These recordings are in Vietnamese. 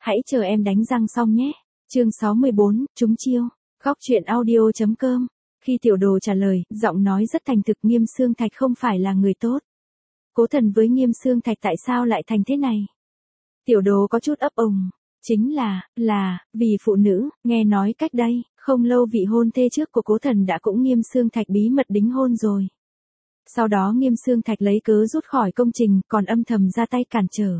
Hãy chờ em đánh răng xong nhé. Chương 64, trúng chiêu. Góc truyện audio.com. Khi Tiểu Đồ trả lời, giọng nói rất thành thực, Nghiêm Xương Thạch không phải là người tốt. Cố Thần với Nghiêm Xương Thạch tại sao lại thành thế này? Tiểu Đồ có chút ấp úng. Chính là, vì phụ nữ, nghe nói cách đây, không lâu vị hôn thê trước của Cố Thần đã cũng Nghiêm Xương Thạch bí mật đính hôn rồi. Sau đó Nghiêm Xương Thạch lấy cớ rút khỏi công trình, còn âm thầm ra tay cản trở.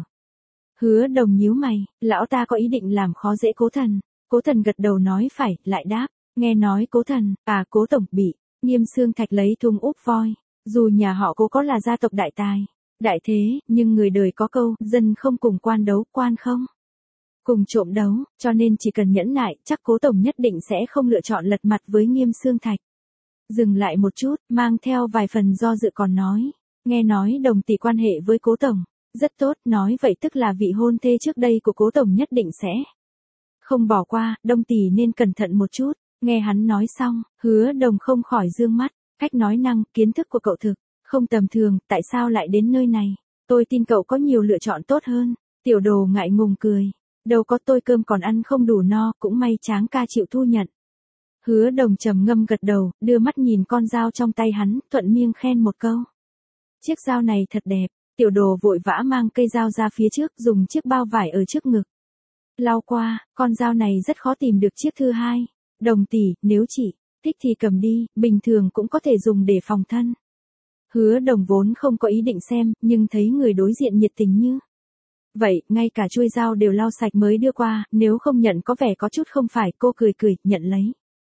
Hứa Đồng nhíu mày, lão ta có ý định làm khó dễ Cố Thần. Cố Thần gật đầu nói phải, lại đáp, nghe nói Cố Thần, Cố tổng bị. Nghiêm Xương Thạch lấy thùng úp voi. Dù nhà họ Cố có là gia tộc đại tài, đại thế, nhưng người đời có câu, dân không cùng quan đấu, quan không cùng trộm đấu, cho nên chỉ cần nhẫn nại, chắc Cố tổng nhất định sẽ không lựa chọn lật mặt với Nghiêm Xương Thạch. Dừng lại một chút, mang theo vài phần do dự còn nói, nghe nói Đồng tỷ quan hệ với Cố tổng rất tốt, nói vậy tức là vị hôn thê trước đây của Cố tổng nhất định sẽ không bỏ qua, Đồng tỷ nên cẩn thận một chút. Nghe hắn nói xong, Hứa Đồng không khỏi dương mắt, cách nói năng, kiến thức của cậu thực không tầm thường, tại sao lại đến nơi này? Tôi tin cậu có nhiều lựa chọn tốt hơn. Tiểu Đồ ngại ngùng cười, đâu có, tôi cơm còn ăn không đủ no, cũng may Tráng ca chịu thu nhận. Hứa Đồng trầm ngâm gật đầu, đưa mắt nhìn con dao trong tay hắn, thuận miệng khen một câu. Chiếc dao này thật đẹp. Tiểu Đồ vội vã mang cây dao ra phía trước, dùng chiếc bao vải ở trước ngực lau qua, con dao này rất khó tìm được chiếc thứ hai. Đồng tỷ, nếu chị thích thì cầm đi, bình thường cũng có thể dùng để phòng thân. Hứa Đồng vốn không có ý định xem, nhưng thấy người đối diện nhiệt tình như vậy, ngay cả chuôi dao đều lau sạch mới đưa qua, nếu không nhận có vẻ có chút không phải, cô cười cười, nhận lấy.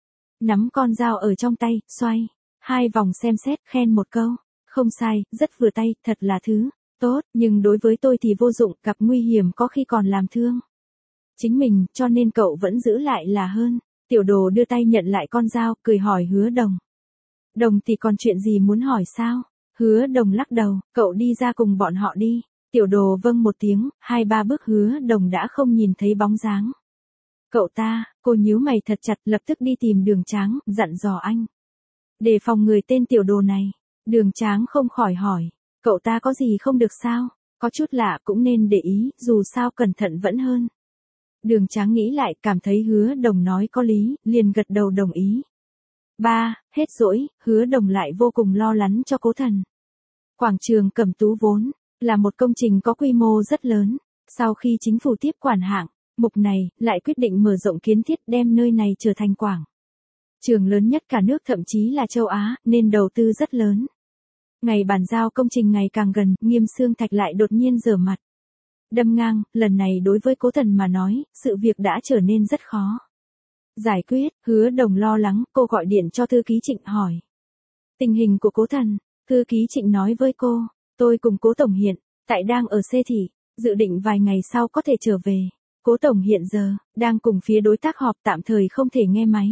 Nắm con dao ở trong tay, xoay hai vòng xem xét, khen một câu. Không sai, rất vừa tay, thật là thứ tốt, nhưng đối với tôi thì vô dụng, gặp nguy hiểm có khi còn làm thương chính mình, cho nên cậu vẫn giữ lại là hơn. Tiểu Đồ đưa tay nhận lại con dao, cười hỏi Hứa Đồng. Đồng thì còn chuyện gì muốn hỏi sao? Hứa Đồng lắc đầu, cậu đi ra cùng bọn họ đi. Tiểu Đồ vâng một tiếng, 2-3 bước Hứa Đồng đã không nhìn thấy bóng dáng. Cậu ta, cô nhíu mày thật chặt, lập tức đi tìm Đường Tráng, dặn dò anh. Đề phòng người tên Tiểu Đồ này. Đường Tráng không khỏi hỏi, cậu ta có gì không được sao? Có chút lạ cũng nên để ý, dù sao cẩn thận vẫn hơn. Đường Tráng nghĩ lại, cảm thấy Hứa Đồng nói có lý, liền gật đầu đồng ý. Hết dỗi, Hứa Đồng lại vô cùng lo lắng cho Cố Thần. Quảng trường Cẩm Tú vốn là một công trình có quy mô rất lớn. Sau khi chính phủ tiếp quản hạng mục này, lại quyết định mở rộng kiến thiết, đem nơi này trở thành quảng trường lớn nhất cả nước, thậm chí là châu Á, nên đầu tư rất lớn. Ngày bàn giao công trình ngày càng gần, Nghiêm Xương Thạch lại đột nhiên giở mặt đâm ngang, lần này đối với Cố Thần mà nói, sự việc đã trở nên rất khó giải quyết. Hứa Đồng lo lắng, cô gọi điện cho thư ký Trịnh hỏi tình hình của Cố Thần. Thư ký Trịnh nói với cô, tôi cùng Cố tổng hiện tại đang ở Xê Thị, dự định vài ngày sau có thể trở về. Cố tổng hiện giờ đang cùng phía đối tác họp, tạm thời không thể nghe máy.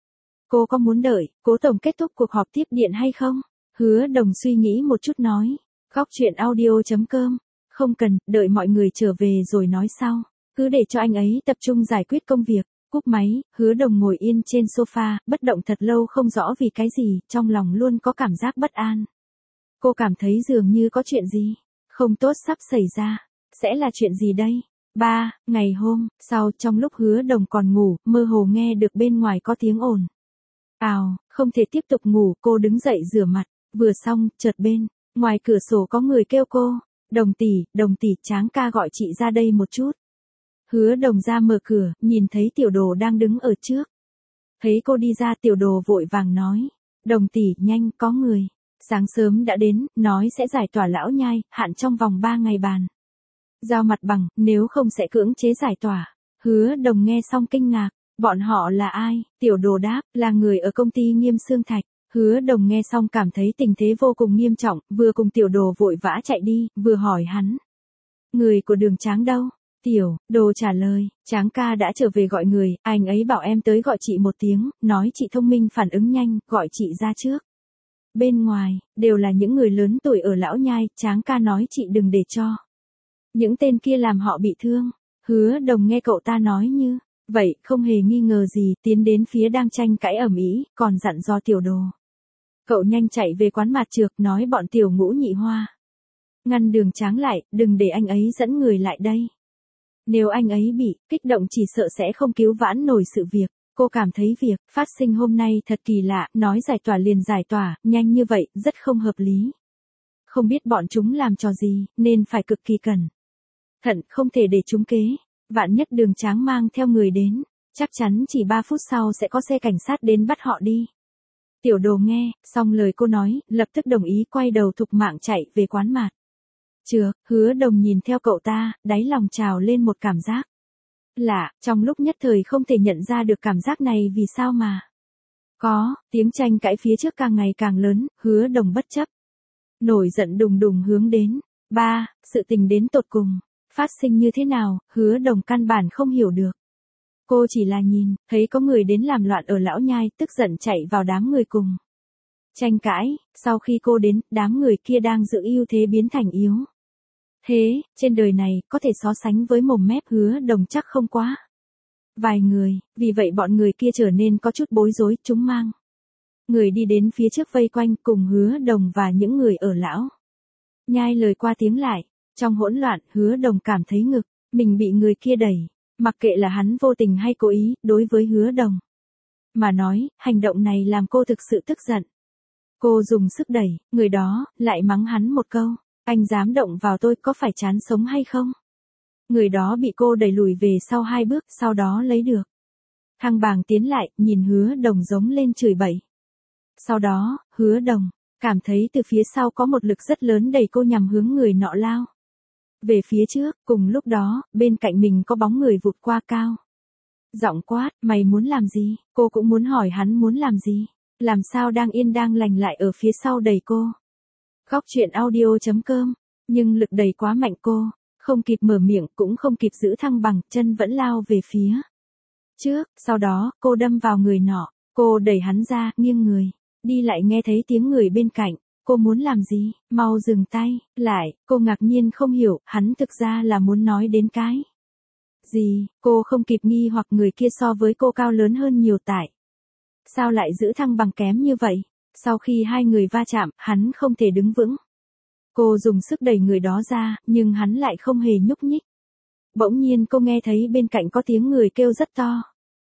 Cô có muốn đợi Cố tổng kết thúc cuộc họp tiếp điện hay không? Hứa Đồng suy nghĩ một chút nói, góc truyện audio.com. Không cần, đợi mọi người trở về rồi nói sau. Cứ để cho anh ấy tập trung giải quyết công việc. Cúp máy, Hứa Đồng ngồi yên trên sofa, bất động thật lâu, không rõ vì cái gì, trong lòng luôn có cảm giác bất an. Cô cảm thấy dường như có chuyện gì không tốt sắp xảy ra. Sẽ là chuyện gì đây? Ngày hôm sau, trong lúc Hứa Đồng còn ngủ, mơ hồ nghe được bên ngoài có tiếng ồn ào, không thể tiếp tục ngủ, cô đứng dậy rửa mặt, vừa xong, chợt bên ngoài cửa sổ có người kêu cô. Đồng tỷ, Tráng ca gọi chị ra đây một chút. Hứa Đồng ra mở cửa, nhìn thấy Tiểu Đồ đang đứng ở trước. Thấy cô đi ra, Tiểu Đồ vội vàng nói, Đồng tỷ, nhanh, có người sáng sớm đã đến, nói sẽ giải tỏa lão nhai, hạn trong vòng 3 ngày bàn giao mặt bằng, nếu không sẽ cưỡng chế giải tỏa. Hứa Đồng nghe xong kinh ngạc, bọn họ là ai? Tiểu Đồ đáp, là người ở công ty Nghiêm Xương Thạch. Hứa Đồng nghe xong cảm thấy tình thế vô cùng nghiêm trọng, vừa cùng Tiểu Đồ vội vã chạy đi, vừa hỏi hắn, người của Đường Tráng đâu? Tiểu Đồ trả lời, Tráng ca đã trở về gọi người, anh ấy bảo em tới gọi chị một tiếng, nói chị thông minh phản ứng nhanh, gọi chị ra trước. Bên ngoài, đều là những người lớn tuổi ở lão nhai, Tráng ca nói chị đừng để cho những tên kia làm họ bị thương. Hứa Đồng nghe cậu ta nói như vậy, không hề nghi ngờ gì, tiến đến phía đang tranh cãi ầm ĩ, còn dặn dò Tiểu Đồ. Cậu nhanh chạy về quán mạt trược, nói bọn Tiểu Ngũ Nhị Hoa ngăn Đường Tráng lại, đừng để anh ấy dẫn người lại đây. Nếu anh ấy bị kích động chỉ sợ sẽ không cứu vãn nổi sự việc. Cô cảm thấy việc phát sinh hôm nay thật kỳ lạ, nói giải tỏa liền giải tỏa, nhanh như vậy, rất không hợp lý. Không biết bọn chúng làm trò gì, nên phải cực kỳ cẩn thận, không thể để chúng kế. Vạn nhất Đường Tráng mang theo người đến, chắc chắn chỉ 3 phút sau sẽ có xe cảnh sát đến bắt họ đi. Tiểu Đồ nghe, xong lời cô nói, lập tức đồng ý quay đầu thục mạng chạy về quán mạt. Hứa Đồng nhìn theo cậu ta, đáy lòng trào lên một cảm giác lạ, trong lúc nhất thời không thể nhận ra được cảm giác này vì sao mà. Có, tiếng tranh cãi phía trước càng ngày càng lớn, Hứa Đồng bất chấp. Nổi giận đùng đùng hướng đến. Sự tình đến tột cùng. Phát sinh như thế nào, Hứa Đồng căn bản không hiểu được. Cô chỉ là nhìn, thấy có người đến làm loạn ở lão nhai, tức giận chạy vào đám người cùng. Tranh cãi, sau khi cô đến, đám người kia đang giữ ưu thế biến thành yếu. Thế, trên đời này, có thể so sánh với mồm mép Hứa Đồng chắc không quá. Vài người, vì vậy bọn người kia trở nên có chút bối rối, chúng mang. Người đi đến phía trước vây quanh cùng Hứa Đồng và những người ở lão nhai lời qua tiếng lại. Trong hỗn loạn, Hứa Đồng cảm thấy ngực, mình bị người kia đẩy. Mặc kệ là hắn vô tình hay cố ý, đối với Hứa Đồng mà nói, hành động này làm cô thực sự tức giận. Cô dùng sức đẩy, người đó, lại mắng hắn một câu. Anh dám động vào tôi có phải chán sống hay không? Người đó bị cô đẩy lùi về sau 2 bước, sau đó lấy được thăng bằng tiến lại, nhìn Hứa Đồng giống lên chửi bậy. Sau đó, Hứa Đồng cảm thấy từ phía sau có một lực rất lớn đẩy cô nhằm hướng người nọ lao về phía trước, cùng lúc đó, bên cạnh mình có bóng người vụt qua cao. Giọng quát, mày muốn làm gì? Cô cũng muốn hỏi hắn muốn làm gì? Làm sao đang yên đang lành lại ở phía sau đẩy cô? Góc truyện audio.com, nhưng lực đẩy quá mạnh cô, không kịp mở miệng cũng không kịp giữ thăng bằng, chân vẫn lao về phía trước, sau đó, cô đâm vào người nọ, cô đẩy hắn ra, nghiêng người, đi lại nghe thấy tiếng người bên cạnh. Cô muốn làm gì? Mau dừng tay, lại, cô ngạc nhiên không hiểu, hắn thực ra là muốn nói đến cái gì, cô không kịp nghi hoặc người kia so với cô cao lớn hơn nhiều tại. Sao lại giữ thăng bằng kém như vậy? Sau khi hai người va chạm, hắn không thể đứng vững. Cô dùng sức đẩy người đó ra, nhưng hắn lại không hề nhúc nhích. Bỗng nhiên cô nghe thấy bên cạnh có tiếng người kêu rất to.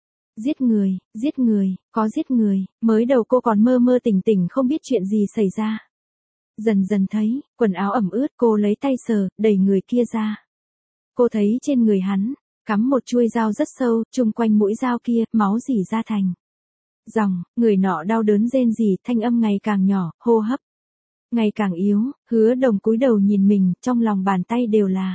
Giết người, có giết người, mới đầu cô còn mơ mơ tỉnh tỉnh không biết chuyện gì xảy ra. Dần dần thấy, quần áo ẩm ướt, cô lấy tay sờ, đẩy người kia ra. Cô thấy trên người hắn, cắm một chuôi dao rất sâu, chung quanh mũi dao kia, máu rỉ ra thành dòng, người nọ đau đớn rên rỉ, thanh âm ngày càng nhỏ, hô hấp ngày càng yếu, Hứa Đồng cúi đầu nhìn mình, trong lòng bàn tay đều là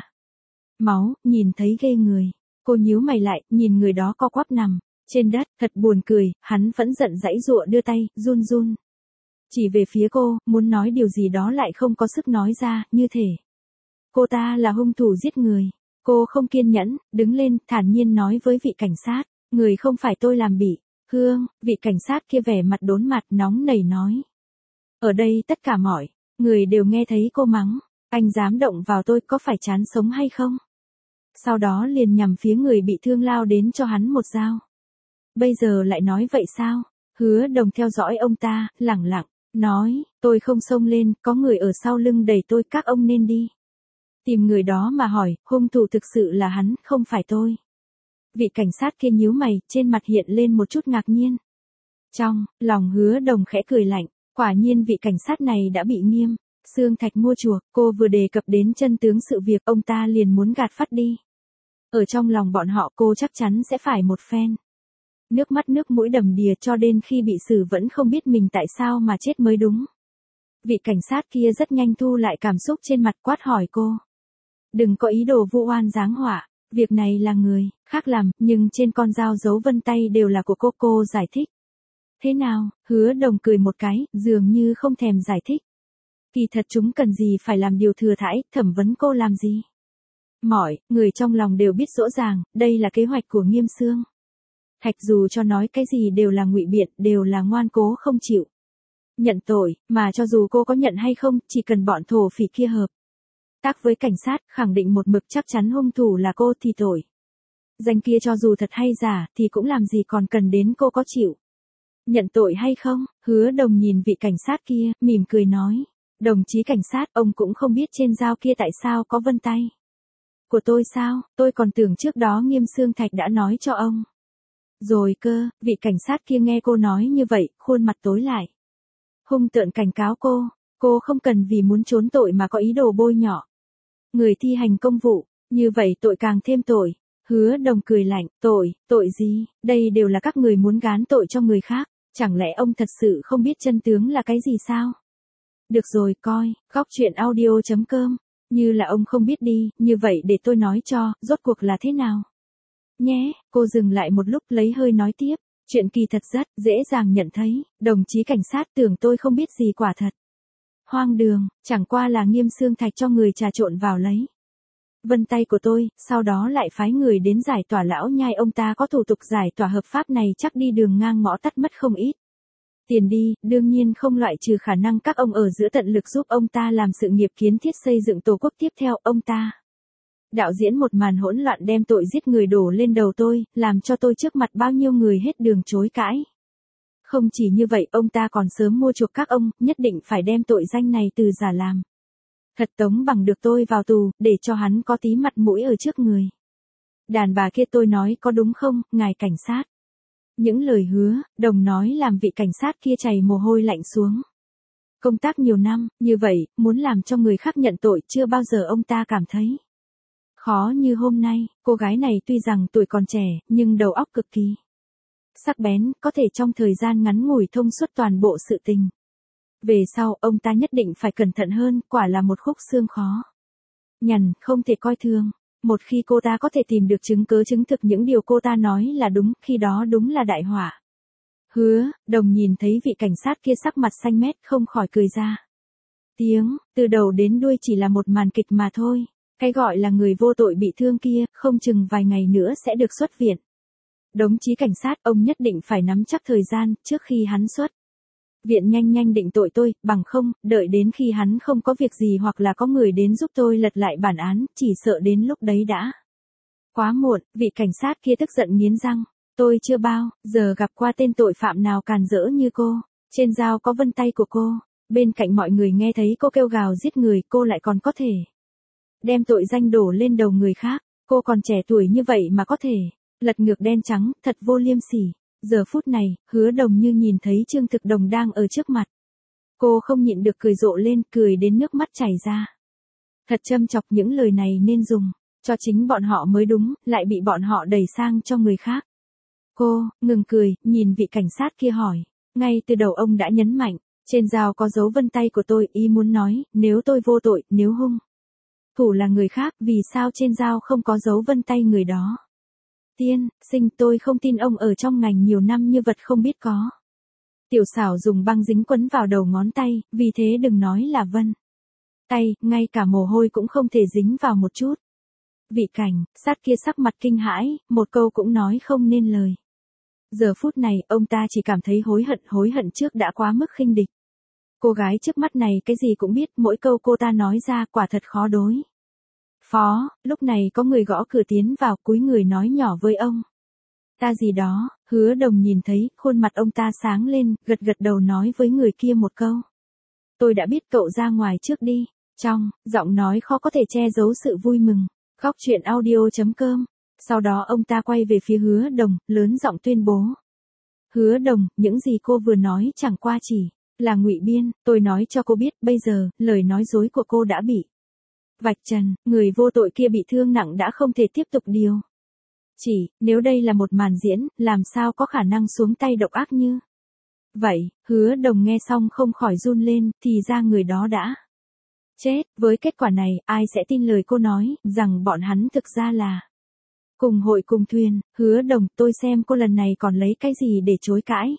máu, nhìn thấy ghê người. Cô nhíu mày lại, nhìn người đó co quắp nằm trên đất, thật buồn cười, hắn vẫn giận giãy giụa đưa tay, run run chỉ về phía cô, muốn nói điều gì đó lại không có sức nói ra, như thể cô ta là hung thủ giết người. Cô không kiên nhẫn, đứng lên, thản nhiên nói với vị cảnh sát, người không phải tôi làm bị. Hương, vị cảnh sát kia vẻ mặt đốn mặt nóng nảy nói. Ở đây tất cả mọi người đều nghe thấy cô mắng, anh dám động vào tôi có phải chán sống hay không? Sau đó liền nhằm phía người bị thương lao đến cho hắn một dao. Bây giờ lại nói vậy sao? Hứa Đồng theo dõi ông ta, lẳng lặng, nói, tôi không xông lên, có người ở sau lưng đẩy tôi, các ông nên đi tìm người đó mà hỏi, hung thủ thực sự là hắn, không phải tôi. Vị cảnh sát kia nhíu mày, trên mặt hiện lên một chút ngạc nhiên. Trong lòng Hứa Đồng khẽ cười lạnh, quả nhiên vị cảnh sát này đã bị Nghiêm Xương Thạch mua chuộc, cô vừa đề cập đến chân tướng sự việc, ông ta liền muốn gạt phắt đi. Ở trong lòng bọn họ cô chắc chắn sẽ phải một phen nước mắt nước mũi đầm đìa cho đến khi bị xử vẫn không biết mình tại sao mà chết mới đúng. Vị cảnh sát kia rất nhanh thu lại cảm xúc trên mặt, quát hỏi cô. Đừng có ý đồ vu oan giáng họa, việc này là người khác làm, nhưng trên con dao dấu vân tay đều là của cô giải thích. Thế nào? Hứa Đồng cười một cái, dường như không thèm giải thích. Kỳ thật chúng cần gì phải làm điều thừa thãi, thẩm vấn cô làm gì? Mọi người trong lòng đều biết rõ ràng, đây là kế hoạch của Nghiêm Xương Thạch, dù cho nói cái gì đều là ngụy biện, đều là ngoan cố không chịu nhận tội, mà cho dù cô có nhận hay không, chỉ cần bọn thổ phỉ kia hợp tác với cảnh sát, khẳng định một mực chắc chắn hung thủ là cô thì tội danh kia cho dù thật hay giả, thì cũng làm gì còn cần đến cô có chịu nhận tội hay không. Hứa Đồng nhìn vị cảnh sát kia, mỉm cười nói, đồng chí cảnh sát, ông cũng không biết trên dao kia tại sao có vân tay. Của tôi sao, tôi còn tưởng trước đó Nghiêm Xương Thạch đã nói cho ông. Rồi cơ, vị cảnh sát kia nghe cô nói như vậy, khuôn mặt tối lại. Hung tợn cảnh cáo cô không cần vì muốn trốn tội mà có ý đồ bôi nhọ người thi hành công vụ, như vậy tội càng thêm tội. Hứa Đồng cười lạnh, tội gì, đây đều là các người muốn gán tội cho người khác, chẳng lẽ ông thật sự không biết chân tướng là cái gì sao? Được rồi, coi, góc chuyện audio.com, như là ông không biết đi, như vậy để tôi nói cho, rốt cuộc là thế nào? Nhé, cô dừng lại một lúc lấy hơi nói tiếp, chuyện kỳ thật rất dễ dàng nhận thấy, đồng chí cảnh sát tưởng tôi không biết gì quả thật. Hoang đường, chẳng qua là Nghiêm Xương Thạch cho người trà trộn vào lấy vân tay của tôi, sau đó lại phái người đến giải tỏa lão nhai ông ta có thủ tục giải tỏa hợp pháp này chắc đi đường ngang ngõ tắt mất không ít. Tiền đi, đương nhiên không loại trừ khả năng các ông ở giữa tận lực giúp ông ta làm sự nghiệp kiến thiết xây dựng tổ quốc tiếp theo ông ta. Đạo diễn một màn hỗn loạn đem tội giết người đổ lên đầu tôi, làm cho tôi trước mặt bao nhiêu người hết đường chối cãi. Không chỉ như vậy ông ta còn sớm mua chuộc các ông, nhất định phải đem tội danh này từ giả làm. Thật Tống Bằng được tôi vào tù, để cho hắn có tí mặt mũi ở trước người. Đàn bà kia tôi nói có đúng không, ngài cảnh sát? Những lời hứa, Đồng nói làm vị cảnh sát kia chảy mồ hôi lạnh xuống. Công tác nhiều năm, như vậy, muốn làm cho người khác nhận tội chưa bao giờ ông ta cảm thấy khó như hôm nay. Cô gái này tuy rằng tuổi còn trẻ, nhưng đầu óc cực kỳ sắc bén, có thể trong thời gian ngắn ngủi thông suốt toàn bộ sự tình. Về sau, ông ta nhất định phải cẩn thận hơn, quả là một khúc xương khó nhằn, không thể coi thường. Một khi cô ta có thể tìm được chứng cớ chứng thực những điều cô ta nói là đúng, khi đó đúng là đại họa. Hứa, Đồng nhìn thấy vị cảnh sát kia sắc mặt xanh mét không khỏi cười ra tiếng, từ đầu đến đuôi chỉ là một màn kịch mà thôi. Cái gọi là người vô tội bị thương kia, không chừng vài ngày nữa sẽ được xuất viện. Đồng chí cảnh sát, ông nhất định phải nắm chắc thời gian, trước khi hắn xuất viện nhanh định tội tôi, bằng không, đợi đến khi hắn không có việc gì hoặc là có người đến giúp tôi lật lại bản án, chỉ sợ đến lúc đấy đã quá muộn. Vị cảnh sát kia tức giận nghiến răng, tôi chưa bao giờ gặp qua tên tội phạm nào càn rỡ như cô, trên dao có vân tay của cô, bên cạnh mọi người nghe thấy cô kêu gào giết người, cô lại còn có thể đem tội danh đổ lên đầu người khác, cô còn trẻ tuổi như vậy mà có thể lật ngược đen trắng, thật vô liêm sỉ. Giờ phút này, Hứa Đồng như nhìn thấy Trương Thực Đồng đang ở trước mặt. Cô không nhịn được cười rộ lên, cười đến nước mắt chảy ra. Thật châm chọc, những lời này nên dùng cho chính bọn họ mới đúng, lại bị bọn họ đẩy sang cho người khác. Cô, ngừng cười, nhìn vị cảnh sát kia hỏi. Ngay từ đầu ông đã nhấn mạnh, trên dao có dấu vân tay của tôi, ý muốn nói, nếu tôi vô tội, nếu hung thủ là người khác, vì sao trên dao không có dấu vân tay người đó? Tiên sinh, tôi không tin ông ở trong ngành nhiều năm như vật không biết có. Tiểu xảo dùng băng dính quấn vào đầu ngón tay, vì thế đừng nói là vân tay, ngay cả mồ hôi cũng không thể dính vào một chút. Vị cảnh sát kia sắc mặt kinh hãi, một câu cũng nói không nên lời. Giờ phút này, ông ta chỉ cảm thấy hối hận trước đã quá mức khinh địch. Cô gái trước mắt này cái gì cũng biết, mỗi câu cô ta nói ra quả thật khó đối phó. Lúc này có người gõ cửa tiến vào, cúi người nói nhỏ với ông ta gì đó. Hứa Đồng nhìn thấy, khuôn mặt ông ta sáng lên, gật đầu nói với người kia một câu. Tôi đã biết, cậu ra ngoài trước đi. Trong giọng nói khó có thể che giấu sự vui mừng. Góc chuyện audio.com. Sau đó ông ta quay về phía Hứa Đồng, lớn giọng tuyên bố. Hứa Đồng, những gì cô vừa nói chẳng qua chỉ là ngụy biên, tôi nói cho cô biết, bây giờ, lời nói dối của cô đã bị vạch trần, người vô tội kia bị thương nặng đã không thể tiếp tục điều chỉ, nếu đây là một màn diễn, làm sao có khả năng xuống tay độc ác như vậy. Hứa Đồng nghe xong không khỏi run lên, thì ra người đó đã chết. Với kết quả này, ai sẽ tin lời cô nói, rằng bọn hắn thực ra là cùng hội cùng thuyền. Hứa Đồng, tôi xem cô lần này còn lấy cái gì để chối cãi.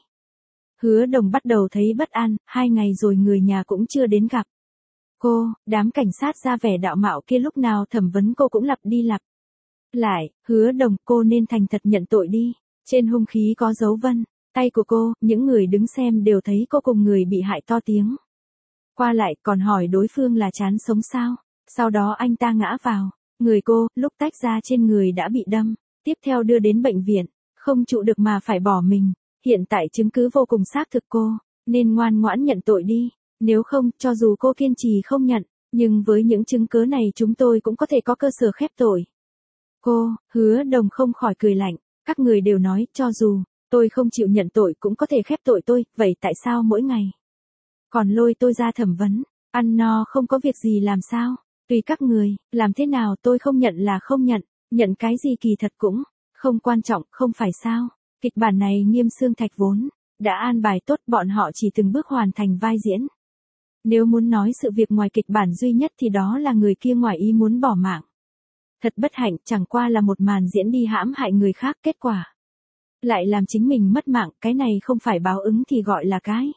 Hứa Đồng bắt đầu thấy bất an, 2 ngày rồi người nhà cũng chưa đến gặp cô. Đám cảnh sát ra vẻ đạo mạo kia lúc nào thẩm vấn cô cũng lặp đi lặp lại. Hứa Đồng, cô nên thành thật nhận tội đi. Trên hung khí có dấu vân tay của cô, những người đứng xem đều thấy cô cùng người bị hại to tiếng qua lại, còn hỏi đối phương là chán sống sao. Sau đó anh ta ngã vào người cô, lúc tách ra trên người đã bị đâm, tiếp theo đưa đến bệnh viện, không trụ được mà phải bỏ mình. Hiện tại chứng cứ vô cùng xác thực, cô nên ngoan ngoãn nhận tội đi. Nếu không, cho dù cô kiên trì không nhận, Nhưng với những chứng cớ này chúng tôi cũng có thể có cơ sở khép tội. Cô, Hứa Đồng không khỏi cười lạnh, các người đều nói cho dù tôi không chịu nhận tội cũng có thể khép tội tôi, vậy tại sao mỗi ngày còn lôi tôi ra thẩm vấn, ăn no không có việc gì làm sao? Tùy các người, làm thế nào tôi không nhận là không nhận, nhận cái gì kỳ thật cũng không quan trọng, không phải sao? Kịch bản này Nghiêm Xương Thạch vốn đã an bài tốt, bọn họ chỉ từng bước hoàn thành vai diễn. Nếu muốn nói sự việc ngoài kịch bản duy nhất thì đó là người kia ngoài ý muốn bỏ mạng. Thật bất hạnh, chẳng qua là một màn diễn đi hãm hại người khác, kết quả lại làm chính mình mất mạng, cái này không phải báo ứng thì gọi là cái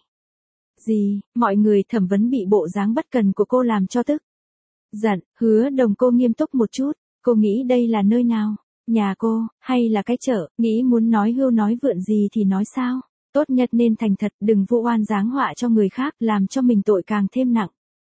gì? Mọi người thẩm vấn bị bộ dáng bất cần của cô làm cho tức giận. Hứa Đồng, cô nghiêm túc một chút, cô nghĩ đây là nơi nào? Nhà cô, hay là cái chợ? Nghĩ muốn nói hưu nói vượn gì thì nói sao? Tốt nhất nên thành thật, đừng vu oan giáng họa cho người khác, làm cho mình tội càng thêm nặng.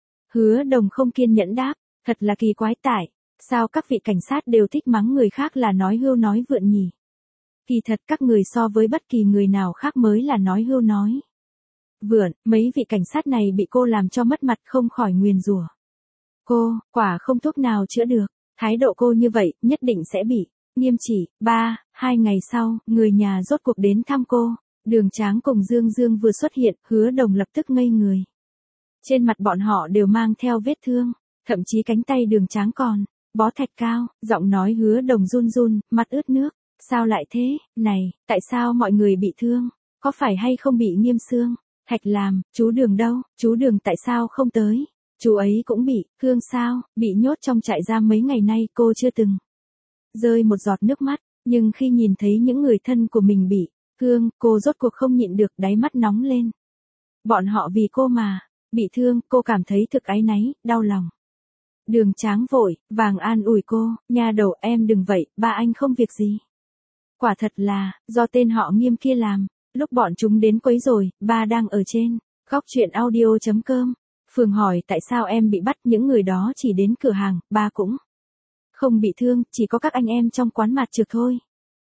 Hứa Đồng không kiên nhẫn đáp, thật là kỳ quái, tại sao các vị cảnh sát đều thích mắng người khác là nói hưu nói vượn nhỉ? Kỳ thật các người so với bất kỳ người nào khác mới là nói hưu nói vượn. Mấy vị cảnh sát này bị cô làm cho mất mặt không khỏi nguyền rủa. Cô, quả không thuốc nào chữa được. Thái độ cô như vậy, nhất định sẽ bị nghiêm trị. 2 ngày sau, người nhà rốt cuộc đến thăm cô. Đường Tráng cùng Dương Dương vừa xuất hiện, Hứa Đồng lập tức ngây người. Trên mặt bọn họ đều mang theo vết thương, thậm chí cánh tay Đường Tráng còn bó thạch cao, giọng nói Hứa Đồng run run, mặt ướt nước. Sao lại thế? Này, tại sao mọi người bị thương? Có phải hay không bị Nghiêm Xương Thạch làm? Chú Đường đâu? Chú Đường tại sao không tới? Chú ấy cũng bị thương sao? Bị nhốt trong trại giam mấy ngày nay, cô chưa từng rơi một giọt nước mắt, nhưng khi nhìn thấy những người thân của mình bị thương, cô rốt cuộc không nhịn được, đáy mắt nóng lên. Bọn họ vì cô mà bị thương, cô cảm thấy thực áy náy, đau lòng. Đường Tráng vội vàng an ủi cô, nha đầu em đừng vậy, ba anh không việc gì. Quả thật là do tên họ Nghiêm kia làm. Lúc bọn chúng đến quấy rồi, ba đang ở trên góc chuyện audio.com. Phường hỏi tại sao em bị bắt, những người đó chỉ đến cửa hàng, ba cũng không bị thương, chỉ có các anh em trong quán mặt trược thôi.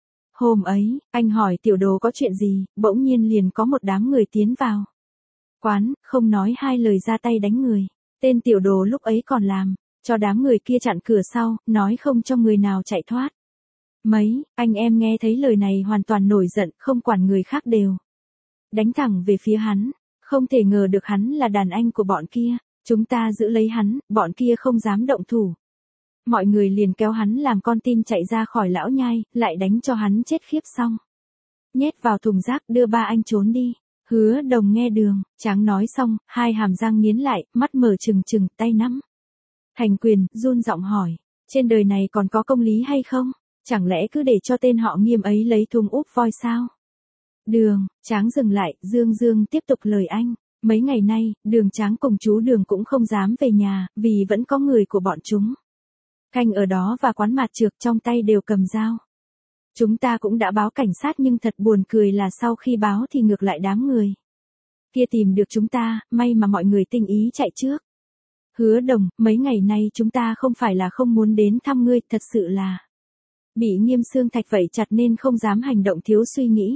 Hôm ấy, anh hỏi Tiểu Đồ có chuyện gì, bỗng nhiên liền có một đám người tiến vào quán, không nói hai lời ra tay đánh người. Tên Tiểu Đồ lúc ấy còn làm cho đám người kia chặn cửa sau, nói không cho người nào chạy thoát. Mấy anh em nghe thấy lời này hoàn toàn nổi giận, không quản người khác đều đánh thẳng về phía hắn. Không thể ngờ được hắn là đàn anh của bọn kia. Chúng ta giữ lấy hắn, bọn kia không dám động thủ. Mọi người liền kéo hắn làm con tin chạy ra khỏi lão nhai, lại đánh cho hắn chết khiếp xong. Nhét vào thùng rác, đưa ba anh trốn đi. Hứa Đồng nghe Đường Tráng nói xong, hai hàm răng nghiến lại, mắt mở trừng trừng, tay nắm thành quyền, run giọng hỏi. Trên đời này còn có công lý hay không? Chẳng lẽ cứ để cho tên họ Nghiêm ấy lấy thùng úp voi sao? Đường Tráng dừng lại, Dương Dương tiếp tục lời anh. Mấy ngày nay, Đường Tráng cùng chú Đường cũng không dám về nhà, vì vẫn có người của bọn chúng canh ở đó và quán mạt trược trong tay đều cầm dao. Chúng ta cũng đã báo cảnh sát nhưng thật buồn cười là sau khi báo thì ngược lại đám người kia tìm được chúng ta, may mà mọi người tinh ý chạy trước. Hứa Đồng, mấy ngày nay chúng ta không phải là không muốn đến thăm ngươi, thật sự là bị Nghiêm Xương Thạch vậy chặt nên không dám hành động thiếu suy nghĩ.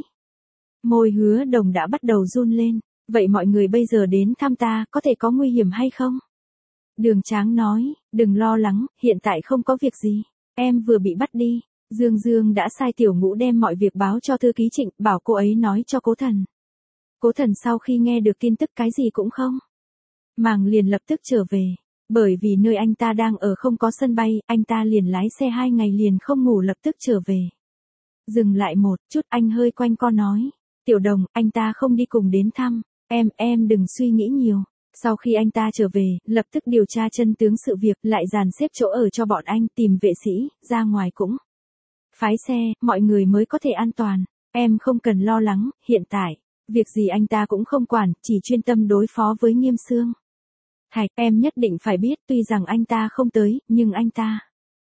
Môi Hứa Đồng đã bắt đầu run lên. Vậy mọi người bây giờ đến thăm ta, có thể có nguy hiểm hay không? Đường Tráng nói, đừng lo lắng, hiện tại không có việc gì. Em vừa bị bắt đi. Dương Dương đã sai Tiểu Ngũ đem mọi việc báo cho thư ký Trịnh, bảo cô ấy nói cho Cố Thần. Cố Thần sau khi nghe được tin tức cái gì cũng không màng liền lập tức trở về. Bởi vì nơi anh ta đang ở không có sân bay, anh ta liền lái xe 2 ngày liền không ngủ lập tức trở về. Dừng lại một chút, anh hơi quanh co nói. Tiểu Đồng, anh ta không đi cùng đến thăm. Em đừng suy nghĩ nhiều. Sau khi anh ta trở về, lập tức điều tra chân tướng sự việc, lại dàn xếp chỗ ở cho bọn anh, tìm vệ sĩ, ra ngoài cũng phái xe, mọi người mới có thể an toàn. Em không cần lo lắng, hiện tại, việc gì anh ta cũng không quản, chỉ chuyên tâm đối phó với Nghiêm Xương Thạch. Em nhất định phải biết, tuy rằng anh ta không tới, nhưng anh ta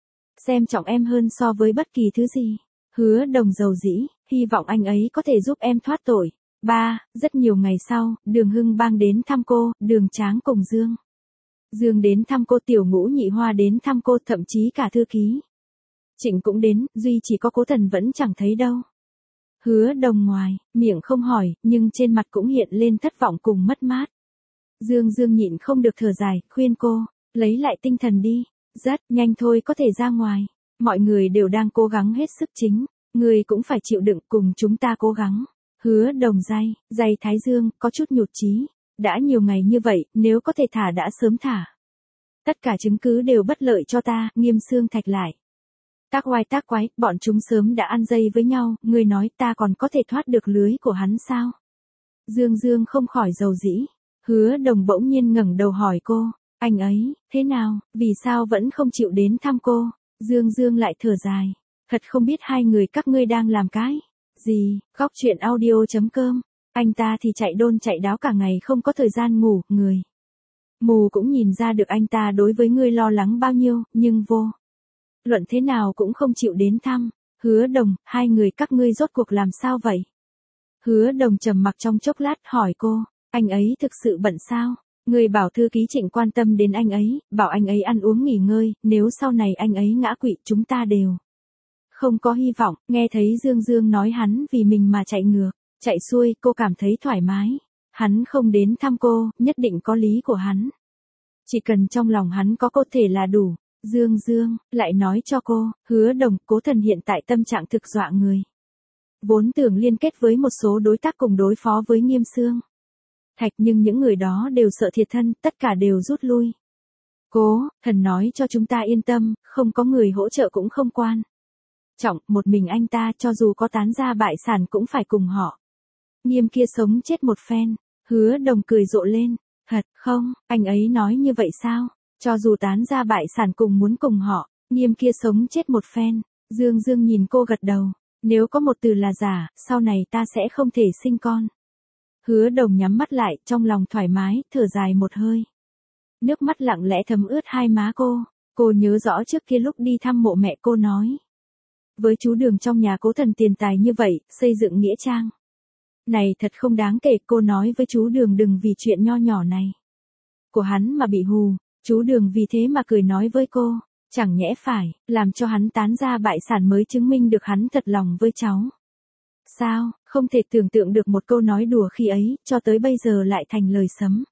xem trọng em hơn so với bất kỳ thứ gì. Hứa Đồng dầu dĩ, hy vọng anh ấy có thể giúp em thoát tội. Rất nhiều ngày sau, Đường Hưng Bang đến thăm cô, Đường Tráng cùng Dương Dương đến thăm cô, Tiểu Ngũ Nhị Hoa đến thăm cô, thậm chí cả thư ký Trịnh cũng đến, duy chỉ có Cố Thần vẫn chẳng thấy đâu. Hứa Đồng ngoài miệng không hỏi, nhưng trên mặt cũng hiện lên thất vọng cùng mất mát. Dương Dương nhịn không được thở dài, khuyên cô, Lấy lại tinh thần đi. Rất nhanh thôi có thể ra ngoài. Mọi người đều đang cố gắng hết sức chính. Người cũng phải chịu đựng cùng chúng ta cố gắng. Hứa Đồng day thái dương, có chút nhụt chí. Đã nhiều ngày như vậy, nếu có thể thả đã sớm thả. Tất cả chứng cứ đều bất lợi cho ta, Nghiêm Xương Thạch lại. Tác oai tác quái, bọn chúng sớm đã ăn dây với nhau, ngươi nói ta còn có thể thoát được lưới của hắn sao? Dương Dương không khỏi dầu dĩ. Hứa Đồng bỗng nhiên ngẩng đầu hỏi cô, anh ấy, thế nào, vì sao vẫn không chịu đến thăm cô? Dương Dương lại thở dài. Thật không biết hai người các ngươi đang làm cái gì, Góc Chuyện Audio.com. Anh ta thì chạy đôn chạy đáo cả ngày không có thời gian ngủ, người mù cũng nhìn ra được anh ta đối với ngươi lo lắng bao nhiêu, nhưng vô luận thế nào cũng không chịu đến thăm. Hứa Đồng, hai người các ngươi rốt cuộc làm sao vậy? Hứa Đồng trầm mặc trong chốc lát hỏi cô, anh ấy thực sự bận sao? Người bảo thư ký Trịnh quan tâm đến anh ấy, bảo anh ấy ăn uống nghỉ ngơi, nếu sau này anh ấy ngã quỵ chúng ta đều không có hy vọng. Nghe thấy Dương Dương nói hắn vì mình mà chạy ngược, chạy xuôi, cô cảm thấy thoải mái. Hắn không đến thăm cô, nhất định có lý của hắn. Chỉ cần trong lòng hắn có cô thể là đủ. Dương Dương lại nói cho cô, Hứa Đồng, Cố Thần hiện tại tâm trạng thực dọa người. Vốn tưởng liên kết với một số đối tác cùng đối phó với Nghiêm Xương Thạch, nhưng những người đó đều sợ thiệt thân, tất cả đều rút lui. Cố Thần nói cho chúng ta yên tâm, không có người hỗ trợ cũng không quan trọng, một mình anh ta cho dù có tán gia bại sản cũng phải cùng họ. Nghiêm kia sống chết một phen. Hứa Đồng cười rộ lên. Thật không, anh ấy nói như vậy sao? Cho dù tán gia bại sản cùng muốn cùng họ, Nghiêm kia sống chết một phen. Dương Dương nhìn cô gật đầu. Nếu có một từ là giả, sau này ta sẽ không thể sinh con. Hứa Đồng nhắm mắt lại, trong lòng thoải mái, thở dài một hơi. Nước mắt lặng lẽ thấm ướt hai má cô. Cô nhớ rõ trước kia lúc đi thăm mộ mẹ cô nói. Với chú Đường trong nhà Cố Thần tiền tài như vậy, xây dựng nghĩa trang này thật không đáng kể. Cô nói với chú Đường đừng vì chuyện nho nhỏ này của hắn mà bị hù. Chú Đường vì thế mà cười nói với cô, chẳng nhẽ phải làm cho hắn tán gia bại sản mới chứng minh được hắn thật lòng với cháu sao? Không thể tưởng tượng được một câu nói đùa khi ấy, cho tới bây giờ lại thành lời sấm.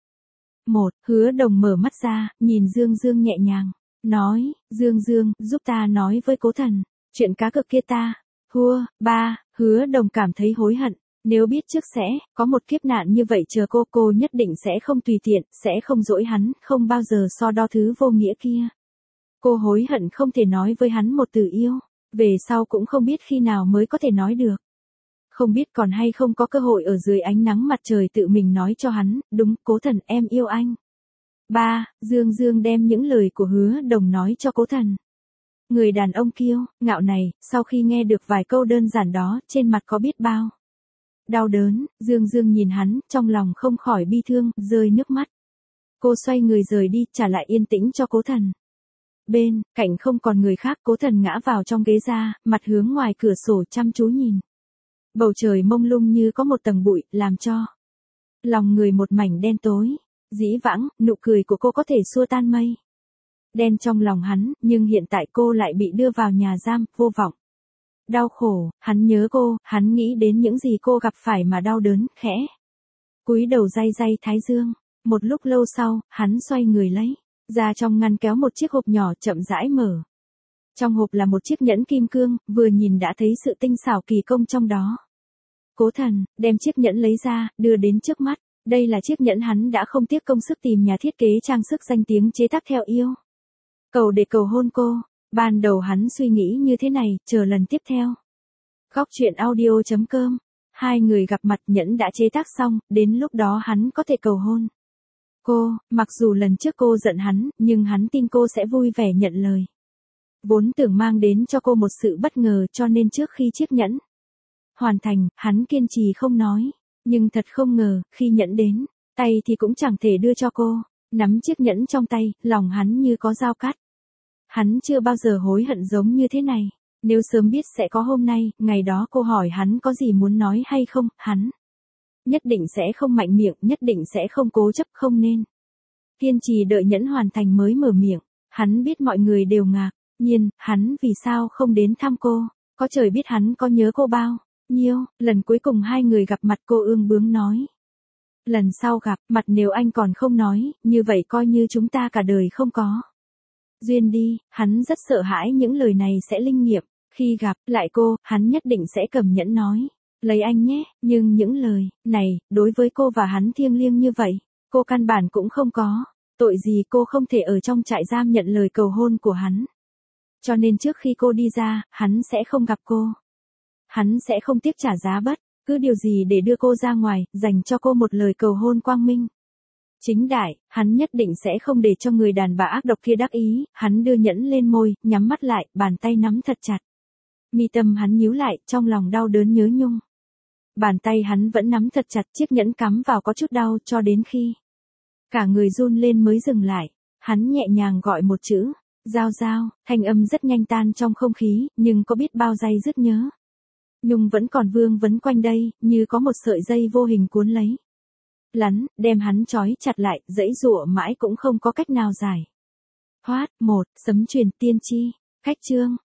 Hứa Đồng mở mắt ra, nhìn Dương Dương nhẹ nhàng, nói, Dương Dương, giúp ta nói với Cố Thần, chuyện cá cược kia ta thua. Hứa Đồng cảm thấy hối hận. Nếu biết trước sẽ có một kiếp nạn như vậy chờ cô nhất định sẽ không tùy tiện, sẽ không dỗi hắn, không bao giờ so đo thứ vô nghĩa kia. Cô hối hận không thể nói với hắn một từ yêu, về sau cũng không biết khi nào mới có thể nói được. Không biết còn hay không có cơ hội ở dưới ánh nắng mặt trời tự mình nói cho hắn, đúng, Cố Thần em yêu anh. Dương Dương đem những lời của Hứa Đồng nói cho Cố Thần. Người đàn ông kiêu ngạo này, sau khi nghe được vài câu đơn giản đó, trên mặt có biết bao đau đớn. Dương Dương nhìn hắn, trong lòng không khỏi bi thương, rơi nước mắt. Cô xoay người rời đi, trả lại yên tĩnh cho Cố Thần. Bên cạnh không còn người khác, Cố Thần ngã vào trong ghế ra, mặt hướng ngoài cửa sổ chăm chú nhìn. Bầu trời mông lung như có một tầng bụi, làm cho lòng người một mảnh đen tối. Dĩ vãng, nụ cười của cô có thể xua tan mây đen trong lòng hắn, nhưng hiện tại cô lại bị đưa vào nhà giam, vô vọng. Đau khổ, hắn nhớ cô, hắn nghĩ đến những gì cô gặp phải mà đau đớn, khẽ cúi đầu day thái dương. Một lúc lâu sau, hắn xoay người lấy ra trong ngăn kéo một chiếc hộp nhỏ, chậm rãi mở. Trong hộp là một chiếc nhẫn kim cương, vừa nhìn đã thấy sự tinh xảo kỳ công trong đó. Cố Thần đem chiếc nhẫn lấy ra, đưa đến trước mắt. Đây là chiếc nhẫn hắn đã không tiếc công sức tìm nhà thiết kế trang sức danh tiếng chế tác theo yêu cầu để cầu hôn cô. Ban đầu hắn suy nghĩ như thế này, chờ lần tiếp theo. Góc Chuyện Audio.com. Hai người gặp mặt, nhẫn đã chế tác xong, đến lúc đó hắn có thể cầu hôn cô. Mặc dù lần trước cô giận hắn, nhưng hắn tin cô sẽ vui vẻ nhận lời. Vốn tưởng mang đến cho cô một sự bất ngờ, cho nên trước khi chiếc nhẫn hoàn thành, hắn kiên trì không nói. Nhưng thật không ngờ, khi nhẫn đến tay thì cũng chẳng thể đưa cho cô. Nắm chiếc nhẫn trong tay, lòng hắn như có dao cắt. Hắn chưa bao giờ hối hận giống như thế này. Nếu sớm biết sẽ có hôm nay, ngày đó cô hỏi hắn có gì muốn nói hay không, hắn nhất định sẽ không mạnh miệng, nhất định sẽ không cố chấp, không nên kiên trì đợi nhẫn hoàn thành mới mở miệng. Hắn biết mọi người đều ngạc nhiên, hắn vì sao không đến thăm cô. Có trời biết hắn có nhớ cô bao nhiêu. Lần cuối cùng hai người gặp mặt, cô ương bướng nói Lần sau gặp mặt nếu anh còn không nói, như vậy coi như chúng ta cả đời không có duyên đi, hắn rất sợ hãi những lời này sẽ linh nghiệm. Khi gặp lại cô, hắn nhất định sẽ cầm nhẫn nói, lấy anh nhé, nhưng những lời này, đối với cô và hắn thiêng liêng như vậy, cô căn bản cũng không có. Tội gì cô không thể ở trong trại giam nhận lời cầu hôn của hắn. Cho nên trước khi cô đi ra, hắn sẽ không gặp cô. Hắn sẽ không tiếc trả giá bất cứ điều gì để đưa cô ra ngoài, dành cho cô một lời cầu hôn quang minh. Chính đại, hắn nhất định sẽ không để cho người đàn bà ác độc kia đắc ý, hắn đưa nhẫn lên môi, nhắm mắt lại, bàn tay nắm thật chặt. Mi tâm hắn nhíu lại, trong lòng đau đớn nhớ nhung. Bàn tay hắn vẫn nắm thật chặt, chiếc nhẫn cắm vào có chút đau cho đến khi cả người run lên mới dừng lại. Hắn nhẹ nhàng gọi một chữ, Giao Giao, thanh âm rất nhanh tan trong không khí, nhưng có biết bao giây dứt nhớ. Nhung vẫn còn vương vấn quanh đây, như có một sợi dây vô hình cuốn lấy. Lắn, đem hắn trói chặt lại, dãy dụa mãi cũng không có cách nào giải thoát. Một, sấm truyền tiên tri. Khách chương.